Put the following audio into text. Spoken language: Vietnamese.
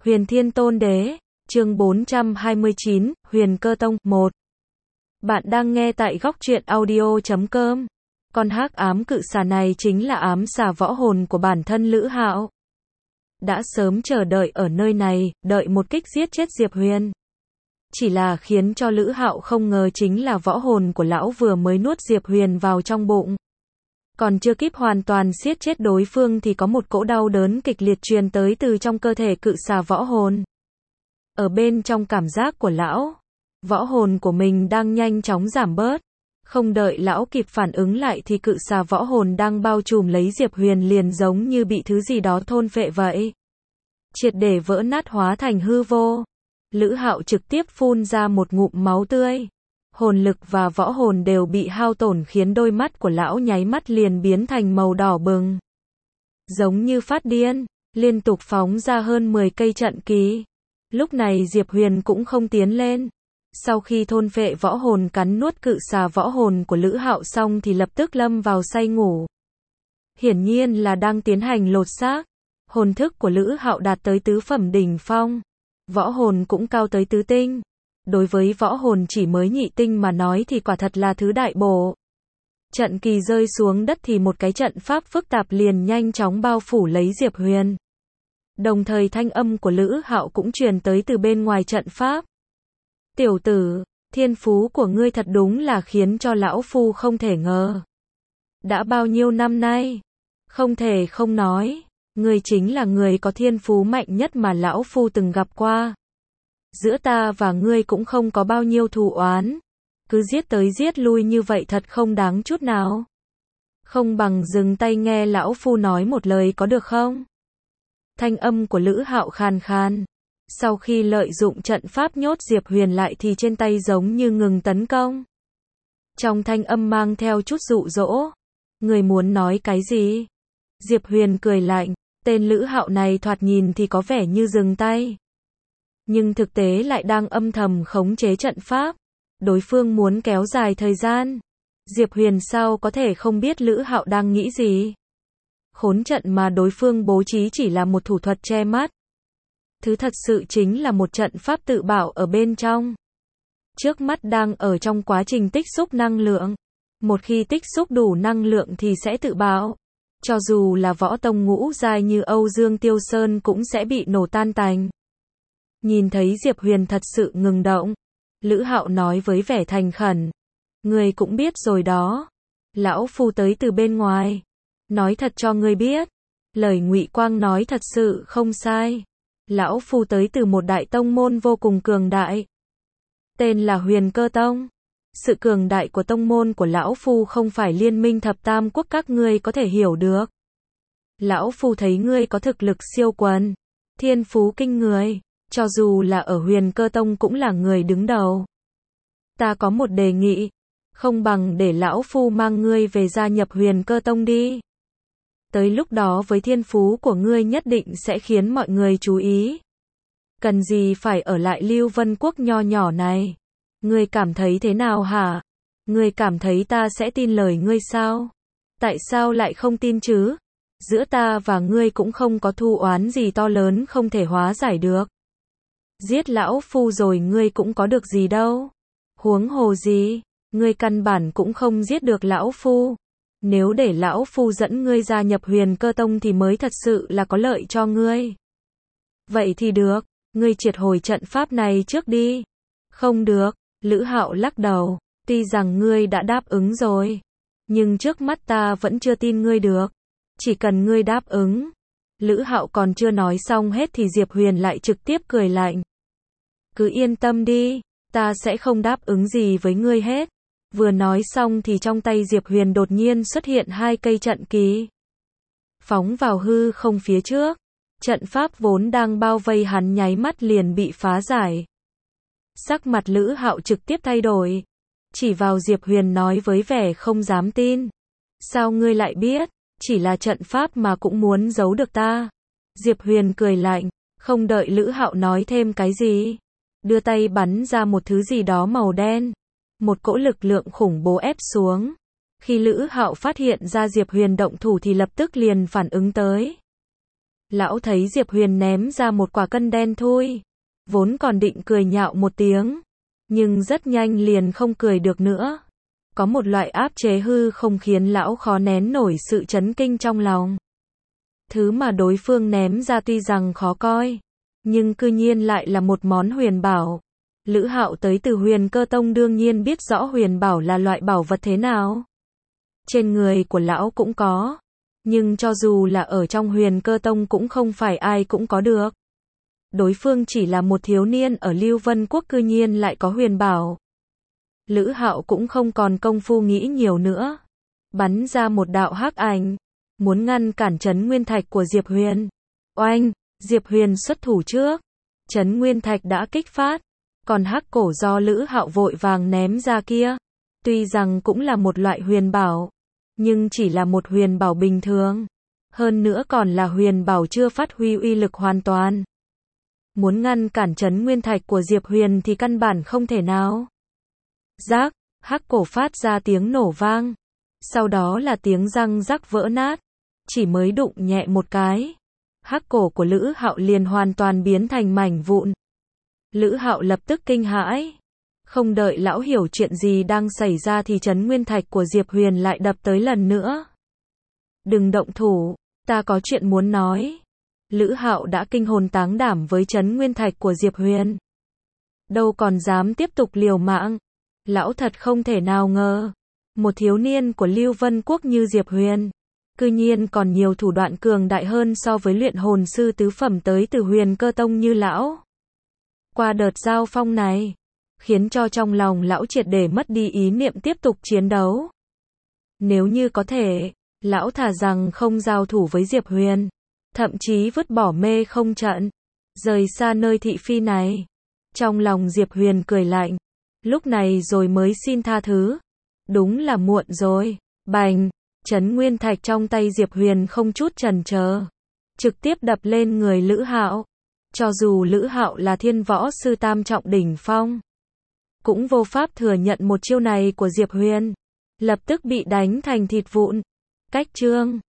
Huyền Thiên Tôn Đế, chương 429, Huyền Cơ Tông, 1. Bạn đang nghe tại góc truyện audio.com. Con hắc ám cự xà này chính là ám xà võ hồn của bản thân Lữ Hạo. Đã sớm chờ đợi ở nơi này, đợi một kích giết chết Diệp Huyền. Chỉ là khiến cho Lữ Hạo không ngờ chính là võ hồn của lão vừa mới nuốt Diệp Huyền vào trong bụng. Còn chưa kịp hoàn toàn giết chết đối phương thì có một cỗ đau đớn kịch liệt truyền tới từ trong cơ thể cự xà võ hồn. Ở bên trong cảm giác của lão, võ hồn của mình đang nhanh chóng giảm bớt. Không đợi lão kịp phản ứng lại thì cự xà võ hồn đang bao trùm lấy Diệp Huyền liền giống như bị thứ gì đó thôn phệ vậy. Triệt để vỡ nát hóa thành hư vô. Lữ Hạo trực tiếp phun ra một ngụm máu tươi. Hồn lực và võ hồn đều bị hao tổn khiến đôi mắt của lão nháy mắt liền biến thành màu đỏ bừng. Giống như phát điên, liên tục phóng ra hơn 10 cây trận kỳ. Lúc này Diệp Huyền cũng không tiến lên. Sau khi thôn phệ võ hồn cắn nuốt cự xà võ hồn của Lữ Hạo xong thì lập tức lâm vào say ngủ. Hiển nhiên là đang tiến hành lột xác. Hồn thức của Lữ Hạo đạt tới tứ phẩm đỉnh phong. Võ hồn cũng cao tới tứ tinh. Đối với võ hồn chỉ mới nhị tinh mà nói thì quả thật là thứ đại bổ. Trận kỳ rơi xuống đất thì một cái trận pháp phức tạp liền nhanh chóng bao phủ lấy Diệp Huyền. Đồng thời thanh âm của Lữ Hạo cũng truyền tới từ bên ngoài trận pháp. Tiểu tử, thiên phú của ngươi thật đúng là khiến cho lão phu không thể ngờ. Đã bao nhiêu năm nay, không thể không nói, ngươi chính là người có thiên phú mạnh nhất mà lão phu từng gặp qua. Giữa ta và ngươi cũng không có bao nhiêu thù oán. Cứ giết tới giết lui như vậy thật không đáng chút nào. Không bằng dừng tay nghe lão phu nói một lời có được không? Thanh âm của Lữ Hạo khàn khàn. Sau khi lợi dụng trận pháp nhốt Diệp Huyền lại thì trên tay giống như ngừng tấn công. Trong thanh âm mang theo chút dụ dỗ. Người muốn nói cái gì? Diệp Huyền cười lạnh. Tên Lữ Hạo này thoạt nhìn thì có vẻ như dừng tay. Nhưng thực tế lại đang âm thầm khống chế trận pháp. Đối phương muốn kéo dài thời gian. Diệp Huyền sao có thể không biết Lữ Hạo đang nghĩ gì? Khốn trận mà đối phương bố trí chỉ là một thủ thuật che mắt. Thứ thật sự chính là một trận pháp tự bảo ở bên trong. Trước mắt đang ở trong quá trình tích xúc năng lượng. Một khi tích xúc đủ năng lượng thì sẽ tự bảo. Cho dù là võ tông ngũ giai như Âu Dương Tiêu Sơn cũng sẽ bị nổ tan tành. Nhìn thấy Diệp Huyền thật sự ngừng động. Lữ Hạo nói với vẻ thành khẩn. Ngươi cũng biết rồi đó. Lão phu tới từ bên ngoài. Nói thật cho ngươi biết. Lời Ngụy Quang nói thật sự không sai. Lão phu tới từ một đại tông môn vô cùng cường đại. Tên là Huyền Cơ Tông. Sự cường đại của tông môn của lão phu không phải liên minh thập tam quốc các ngươi có thể hiểu được. Lão phu thấy ngươi có thực lực siêu quần. Thiên phú kinh người. Cho dù là ở Huyền Cơ Tông cũng là người đứng đầu. Ta có một đề nghị. Không bằng để lão phu mang ngươi về gia nhập Huyền Cơ Tông đi. Tới lúc đó với thiên phú của ngươi nhất định sẽ khiến mọi người chú ý. Cần gì phải ở lại Lưu Vân Quốc nho nhỏ này? Ngươi cảm thấy thế nào hả? Ngươi cảm thấy ta sẽ tin lời ngươi sao? Tại sao lại không tin chứ? Giữa ta và ngươi cũng không có thù oán gì to lớn không thể hóa giải được. Giết lão phu rồi ngươi cũng có được gì đâu. Huống hồ gì, ngươi căn bản cũng không giết được lão phu. Nếu để lão phu dẫn ngươi gia nhập Huyền Cơ Tông thì mới thật sự là có lợi cho ngươi. Vậy thì được, ngươi triệt hồi trận pháp này trước đi. Không được, Lữ Hạo lắc đầu, tuy rằng ngươi đã đáp ứng rồi, nhưng trước mắt ta vẫn chưa tin ngươi được. Chỉ cần ngươi đáp ứng. Lữ Hạo còn chưa nói xong hết thì Diệp Huyền lại trực tiếp cười lạnh. Cứ yên tâm đi, ta sẽ không đáp ứng gì với ngươi hết. Vừa nói xong thì trong tay Diệp Huyền đột nhiên xuất hiện 2 cây trận kỳ. Phóng vào hư không phía trước. Trận pháp vốn đang bao vây hắn nháy mắt liền bị phá giải. Sắc mặt Lữ Hạo trực tiếp thay đổi. Chỉ vào Diệp Huyền nói với vẻ không dám tin. Sao ngươi lại biết? Chỉ là trận pháp mà cũng muốn giấu được ta. Diệp Huyền cười lạnh. Không đợi Lữ Hạo nói thêm cái gì. Đưa tay bắn ra một thứ gì đó màu đen. Một cỗ lực lượng khủng bố ép xuống. Khi Lữ Hạo phát hiện ra Diệp Huyền động thủ thì lập tức liền phản ứng tới. Lão thấy Diệp Huyền ném ra một quả cân đen thui. Vốn còn định cười nhạo một tiếng. Nhưng rất nhanh liền không cười được nữa. Có một loại áp chế hư không khiến lão khó nén nổi sự chấn kinh trong lòng. Thứ mà đối phương ném ra tuy rằng khó coi, nhưng cư nhiên lại là một món huyền bảo. Lữ Hạo tới từ Huyền Cơ Tông đương nhiên biết rõ huyền bảo là loại bảo vật thế nào. Trên người của lão cũng có, nhưng cho dù là ở trong Huyền Cơ Tông cũng không phải ai cũng có được. Đối phương chỉ là một thiếu niên ở Lưu Vân Quốc cư nhiên lại có huyền bảo. Lữ Hạo cũng không còn công phu nghĩ nhiều nữa. Bắn ra một đạo hắc ảnh, muốn ngăn cản Trấn Nguyên Thạch của Diệp Huyền. Oanh, Diệp Huyền xuất thủ trước. Trấn Nguyên Thạch đã kích phát. Còn hắc cổ do Lữ Hạo vội vàng ném ra kia, tuy rằng cũng là một loại huyền bảo, nhưng chỉ là một huyền bảo bình thường. Hơn nữa còn là huyền bảo chưa phát huy uy lực hoàn toàn. Muốn ngăn cản Trấn Nguyên Thạch của Diệp Huyền thì căn bản không thể nào. Rác, hắc cổ phát ra tiếng nổ vang. Sau đó là tiếng răng rắc vỡ nát. Chỉ mới đụng nhẹ một cái, hắc cổ của Lữ Hạo liền hoàn toàn biến thành mảnh vụn. Lữ Hạo lập tức kinh hãi. Không đợi lão hiểu chuyện gì đang xảy ra thì Trấn Nguyên Thạch của Diệp Huyền lại đập tới lần nữa. Đừng động thủ, ta có chuyện muốn nói. Lữ Hạo đã kinh hồn táng đảm với Trấn Nguyên Thạch của Diệp Huyền. Đâu còn dám tiếp tục liều mạng. Lão thật không thể nào ngờ. Một thiếu niên của Lưu Vân Quốc như Diệp Huyền, cư nhiên còn nhiều thủ đoạn cường đại hơn so với luyện hồn sư tứ phẩm tới từ Huyền Cơ Tông như lão. Qua đợt giao phong này, khiến cho trong lòng lão triệt để mất đi ý niệm tiếp tục chiến đấu. Nếu như có thể, lão thà rằng không giao thủ với Diệp Huyền, thậm chí vứt bỏ mê không trận, rời xa nơi thị phi này. Trong lòng Diệp Huyền cười lạnh, lúc này rồi mới xin tha thứ. Đúng là muộn rồi. Bành, Trấn Nguyên Thạch trong tay Diệp Huyền không chút chần chờ, trực tiếp đập lên người Lữ Hạo. Cho dù Lữ Hạo là thiên võ sư tam trọng đỉnh phong, cũng vô pháp thừa nhận một chiêu này của Diệp Huyền, lập tức bị đánh thành thịt vụn. Cách chương